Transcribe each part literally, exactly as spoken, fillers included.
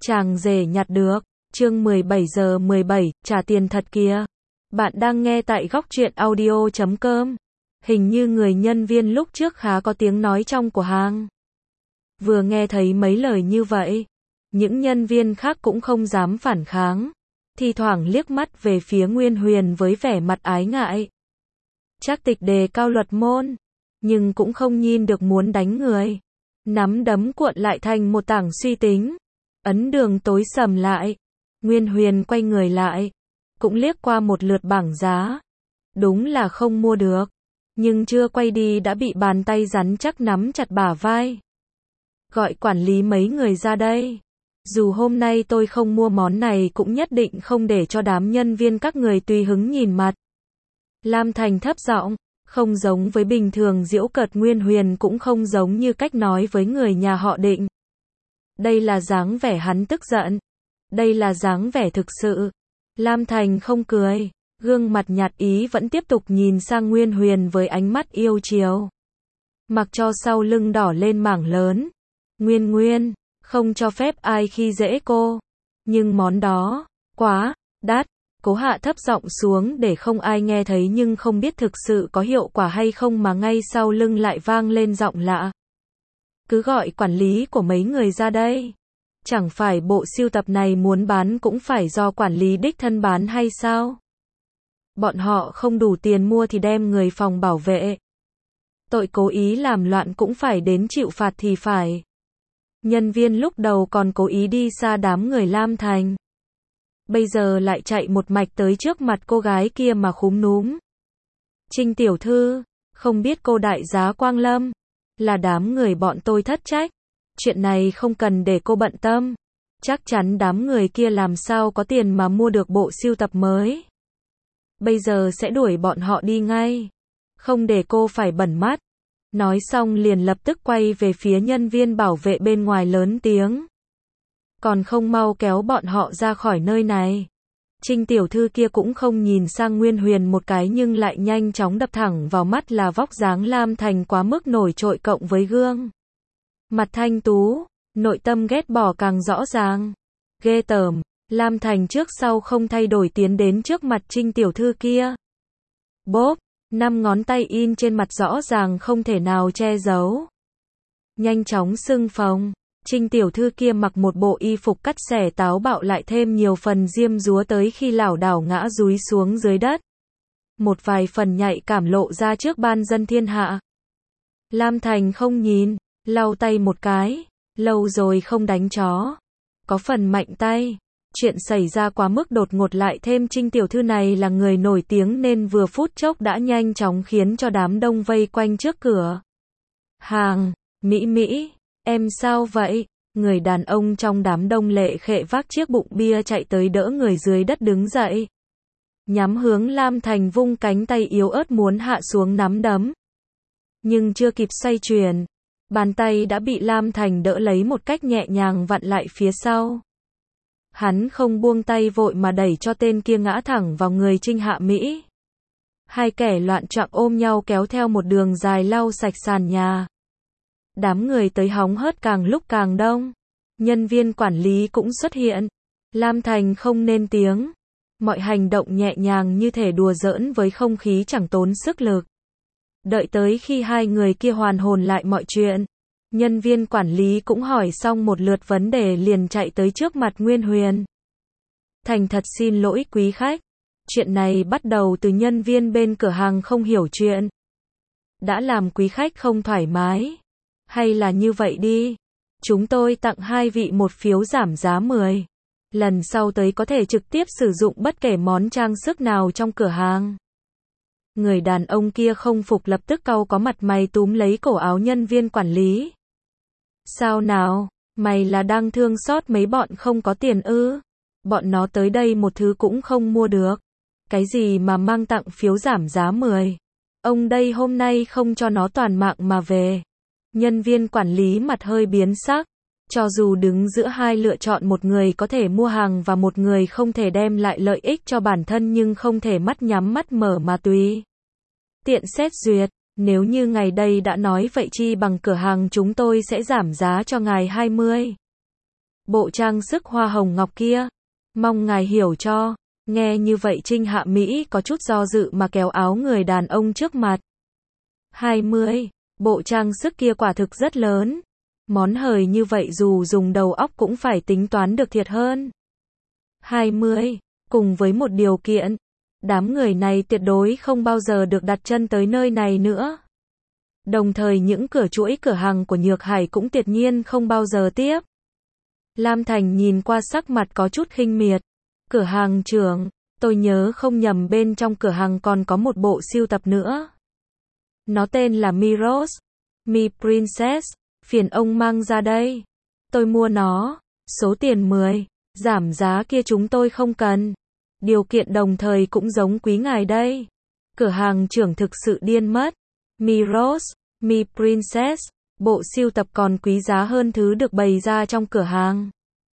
Chàng rể nhặt được. Chương mười bảy giờ mười bảy, trả tiền thật kìa. Bạn đang nghe tại góc truyện audio chấm com. Hình như người nhân viên lúc trước khá có tiếng nói trong của hàng. Vừa nghe thấy mấy lời như vậy, những nhân viên khác cũng không dám phản kháng, thi thoảng liếc mắt về phía Nguyên Huyền với vẻ mặt ái ngại. Trác Tịch đề cao luật môn, nhưng cũng không nhìn được muốn đánh người. Nắm đấm cuộn lại thành một tảng suy tính. Ấn đường tối sầm lại. Nguyên Huyền quay người lại, cũng liếc qua một lượt bảng giá. Đúng là không mua được, nhưng chưa quay đi đã bị bàn tay rắn chắc nắm chặt bả vai. Gọi quản lý mấy người ra đây. Dù hôm nay tôi không mua món này cũng nhất định không để cho đám nhân viên các người tùy hứng nhìn mặt. Lam Thành thấp giọng, không giống với bình thường giễu cợt Nguyên Huyền, cũng không giống như cách nói với người nhà họ Định. Đây là dáng vẻ hắn tức giận. Đây là dáng vẻ thực sự. Lam Thành không cười, gương mặt nhạt ý vẫn tiếp tục nhìn sang Nguyên Huyền với ánh mắt yêu chiều. Mặc cho sau lưng đỏ lên mảng lớn. Nguyên Nguyên, không cho phép ai khi dễ cô. Nhưng món đó, quá, đắt. Cố hạ thấp giọng xuống để không ai nghe thấy, nhưng không biết thực sự có hiệu quả hay không mà ngay sau lưng lại vang lên giọng lạ. Cứ gọi quản lý của mấy người ra đây. Chẳng phải bộ sưu tập này muốn bán cũng phải do quản lý đích thân bán hay sao? Bọn họ không đủ tiền mua thì đem người phòng bảo vệ. Tội cố ý làm loạn cũng phải đến chịu phạt thì phải. Nhân viên lúc đầu còn cố ý đi xa đám người Lam Thành. Bây giờ lại chạy một mạch tới trước mặt cô gái kia mà khúm núm. Trinh tiểu thư, không biết cô đại giá Quang Lâm. Là đám người bọn tôi thất trách. Chuyện này không cần để cô bận tâm. Chắc chắn đám người kia làm sao có tiền mà mua được bộ sưu tập mới. Bây giờ sẽ đuổi bọn họ đi ngay. Không để cô phải bẩn mắt. Nói xong liền lập tức quay về phía nhân viên bảo vệ bên ngoài lớn tiếng. Còn không mau kéo bọn họ ra khỏi nơi này. Trinh tiểu thư kia cũng không nhìn sang Nguyên Huyền một cái, nhưng lại nhanh chóng đập thẳng vào mắt là vóc dáng Lam Thành quá mức nổi trội cộng với gương mặt thanh tú, nội tâm ghét bỏ càng rõ ràng. Ghê tởm. Lam Thành trước sau không thay đổi tiến đến trước mặt Trinh tiểu thư kia. Bốp, năm ngón tay in trên mặt rõ ràng không thể nào che giấu. Nhanh chóng sưng phồng. Trinh tiểu thư kia mặc một bộ y phục cắt xẻ táo bạo, lại thêm nhiều phần diêm dúa tới khi lảo đảo ngã dúi xuống dưới đất. Một vài phần nhạy cảm lộ ra trước ban dân thiên hạ. Lam Thành không nhìn, lau tay một cái. Lâu rồi không đánh chó. Có phần mạnh tay. Chuyện xảy ra quá mức đột ngột, lại thêm Trinh tiểu thư này là người nổi tiếng nên vừa phút chốc đã nhanh chóng khiến cho đám đông vây quanh trước cửa hàng. Mỹ Mỹ, em sao vậy? Người đàn ông trong đám đông lệ khệ vác chiếc bụng bia chạy tới đỡ người dưới đất đứng dậy. Nhắm hướng Lam Thành vung cánh tay yếu ớt muốn hạ xuống nắm đấm. Nhưng chưa kịp xoay chuyển, bàn tay đã bị Lam Thành đỡ lấy một cách nhẹ nhàng vặn lại phía sau. Hắn không buông tay, vội mà đẩy cho tên kia ngã thẳng vào người Trinh Hạ Mỹ. Hai kẻ loạn choạng ôm nhau kéo theo một đường dài lau sạch sàn nhà. Đám người tới hóng hớt càng lúc càng đông. Nhân viên quản lý cũng xuất hiện. Lam Thành không nên tiếng. Mọi hành động nhẹ nhàng như thể đùa giỡn với không khí, chẳng tốn sức lực. Đợi tới khi hai người kia hoàn hồn lại mọi chuyện, nhân viên quản lý cũng hỏi xong một lượt vấn đề liền chạy tới trước mặt Nguyên Huyền. Thành thật xin lỗi quý khách. Chuyện này bắt đầu từ nhân viên bên cửa hàng không hiểu chuyện. Đã làm quý khách không thoải mái. Hay là như vậy đi. Chúng tôi tặng hai vị một phiếu giảm giá mười. Lần sau tới có thể trực tiếp sử dụng bất kể món trang sức nào trong cửa hàng. Người đàn ông kia không phục, lập tức cau có mặt mày túm lấy cổ áo nhân viên quản lý. Sao nào, mày là đang thương xót mấy bọn không có tiền ư? Bọn nó tới đây một thứ cũng không mua được. Cái gì mà mang tặng phiếu giảm giá mười? Ông đây hôm nay không cho nó toàn mạng mà về. Nhân viên quản lý mặt hơi biến sắc. Cho dù đứng giữa hai lựa chọn, một người có thể mua hàng và một người không thể đem lại lợi ích cho bản thân, nhưng không thể mắt nhắm mắt mở mà tùy tiện xét duyệt. Nếu như ngài đây đã nói vậy chi bằng cửa hàng chúng tôi sẽ giảm giá cho ngài hai mươi bộ trang sức hoa hồng ngọc kia. Mong ngài hiểu cho. Nghe như vậy Trinh Hạ Mỹ có chút do dự mà kéo áo người đàn ông trước mặt. hai mươi. Bộ trang sức kia quả thực rất lớn. Món hời như vậy dù dùng đầu óc cũng phải tính toán được thiệt hơn. hai mươi. Cùng với một điều kiện. Đám người này tuyệt đối không bao giờ được đặt chân tới nơi này nữa. Đồng thời những cửa chuỗi cửa hàng của Nhược Hải cũng tuyệt nhiên không bao giờ tiếp. Lam Thành nhìn qua sắc mặt có chút khinh miệt. Cửa hàng trưởng, tôi nhớ không nhầm bên trong cửa hàng còn có một bộ sưu tập nữa. Nó tên là Mi Rose, Mi Princess, phiền ông mang ra đây. Tôi mua nó, số tiền mười, giảm giá kia chúng tôi không cần. Điều kiện đồng thời cũng giống quý ngài đây. Cửa hàng trưởng thực sự điên mất. Mi Rose, Mi Princess, bộ sưu tập còn quý giá hơn thứ được bày ra trong cửa hàng.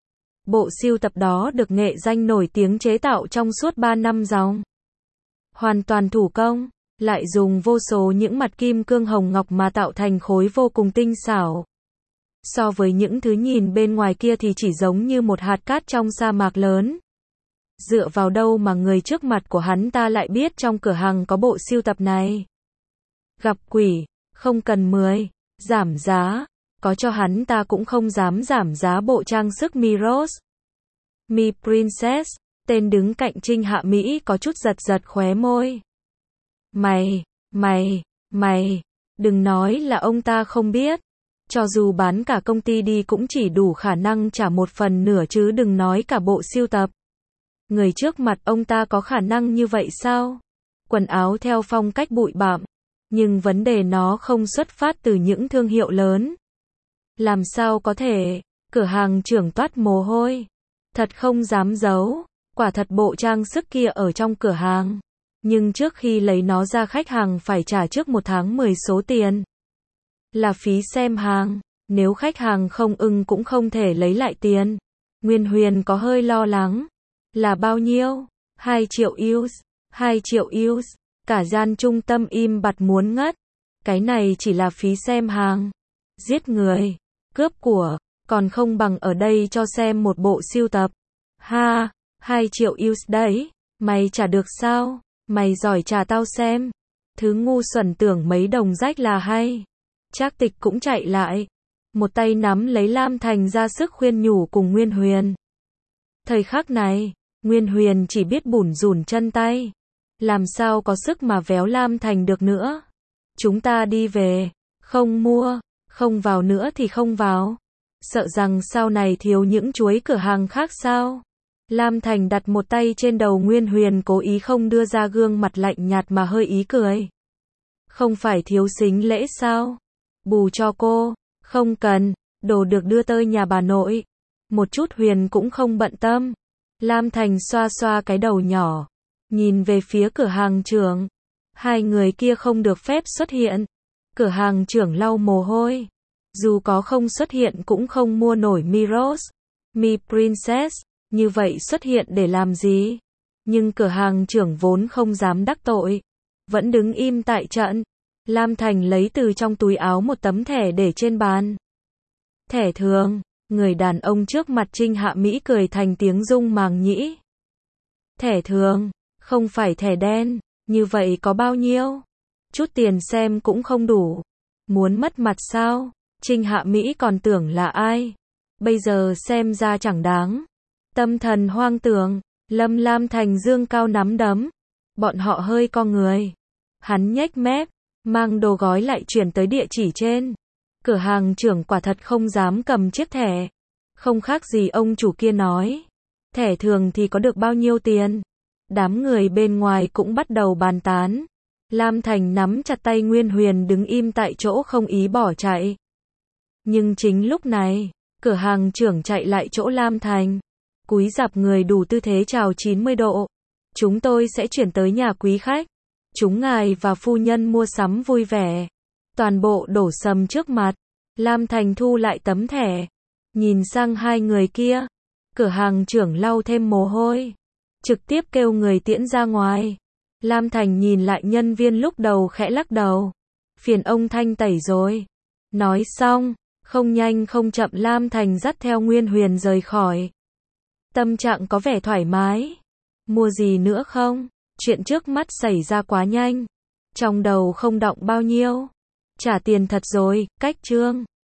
Bộ sưu tập đó được nghệ danh nổi tiếng chế tạo trong suốt ba năm dòng. Hoàn toàn thủ công, lại dùng vô số những mặt kim cương hồng ngọc mà tạo thành khối vô cùng tinh xảo. So với những thứ nhìn bên ngoài kia thì chỉ giống như một hạt cát trong sa mạc lớn. Dựa vào đâu mà người trước mặt của hắn ta lại biết trong cửa hàng có bộ sưu tập này? Gặp quỷ, không cần mười, giảm giá, có cho hắn ta cũng không dám giảm giá bộ trang sức Mi Rose. Mi Princess, tên đứng cạnh Trinh Hạ Mỹ có chút giật giật khóe môi. Mày, mày, mày, đừng nói là ông ta không biết. Cho dù bán cả công ty đi cũng chỉ đủ khả năng trả một phần nửa chứ đừng nói cả bộ sưu tập. Người trước mặt ông ta có khả năng như vậy sao? Quần áo theo phong cách bụi bặm, nhưng vấn đề nó không xuất phát từ những thương hiệu lớn. Làm sao có thể? Cửa hàng trưởng toát mồ hôi. Thật không dám giấu, quả thật bộ trang sức kia ở trong cửa hàng. Nhưng trước khi lấy nó ra khách hàng phải trả trước một tháng mười số tiền. Là phí xem hàng, nếu khách hàng không ưng cũng không thể lấy lại tiền. Nguyên Huyền có hơi lo lắng. Là bao nhiêu? hai triệu euro. hai triệu euro. Cả gian trung tâm im bặt muốn ngất. Cái này chỉ là phí xem hàng. Giết người, cướp của, còn không bằng ở đây cho xem một bộ sưu tập. Ha, hai triệu euro đấy, mày trả được sao? Mày giỏi trả tao xem. Thứ ngu xuẩn tưởng mấy đồng rách là hay. Trác Tịch cũng chạy lại. Một tay nắm lấy Lam Thành ra sức khuyên nhủ cùng Nguyên Huyền. Thời khắc này, Nguyên Huyền chỉ biết bủn rủn chân tay. Làm sao có sức mà véo Lam Thành được nữa. Chúng ta đi về. Không mua, không vào nữa thì không vào. Sợ rằng sau này thiếu những chuỗi cửa hàng khác sao? Lam Thành đặt một tay trên đầu Nguyên Huyền cố ý không đưa ra gương mặt lạnh nhạt mà hơi ý cười. Không phải thiếu sính lễ sao? Bù cho cô, không cần, đồ được đưa tới nhà bà nội. Một chút Huyền cũng không bận tâm. Lam Thành xoa xoa cái đầu nhỏ, nhìn về phía cửa hàng trưởng. Hai người kia không được phép xuất hiện. Cửa hàng trưởng lau mồ hôi. Dù có không xuất hiện cũng không mua nổi Mi Rose, Mi Princess, như vậy xuất hiện để làm gì? Nhưng cửa hàng trưởng vốn không dám đắc tội, vẫn đứng im tại trận. Lam Thành lấy từ trong túi áo một tấm thẻ để trên bàn. Thẻ thường, người đàn ông trước mặt Trinh Hạ Mỹ cười thành tiếng rung màng nhĩ. Thẻ thường, không phải thẻ đen, như vậy có bao nhiêu? Chút tiền xem cũng không đủ. Muốn mất mặt sao? Trinh Hạ Mỹ còn tưởng là ai? Bây giờ xem ra chẳng đáng. Tâm thần hoang tưởng, Lâm Lam Thành dương cao nắm đấm. Bọn họ hơi co người. Hắn nhếch mép, mang đồ gói lại chuyển tới địa chỉ trên. Cửa hàng trưởng quả thật không dám cầm chiếc thẻ. Không khác gì ông chủ kia nói. Thẻ thường thì có được bao nhiêu tiền? Đám người bên ngoài cũng bắt đầu bàn tán. Lam Thành nắm chặt tay Nguyên Huyền đứng im tại chỗ không ý bỏ chạy. Nhưng chính lúc này, cửa hàng trưởng chạy lại chỗ Lam Thành. Cúi rạp người đủ tư thế chào chín mươi độ. Chúng tôi sẽ chuyển tới nhà quý khách. Chúng ngài và phu nhân mua sắm vui vẻ. Toàn bộ đổ sầm trước mặt. Lam Thành thu lại tấm thẻ. Nhìn sang hai người kia. Cửa hàng trưởng lau thêm mồ hôi. Trực tiếp kêu người tiễn ra ngoài. Lam Thành nhìn lại nhân viên lúc đầu khẽ lắc đầu. Phiền ông thanh tẩy rồi. Nói xong, Không nhanh không chậm Lam Thành dắt theo Nguyên Huyền rời khỏi. Tâm trạng có vẻ thoải mái. Mua gì nữa không? Chuyện trước mắt xảy ra quá nhanh. Trong đầu không đọng bao nhiêu. Trả tiền thật rồi, cách chương.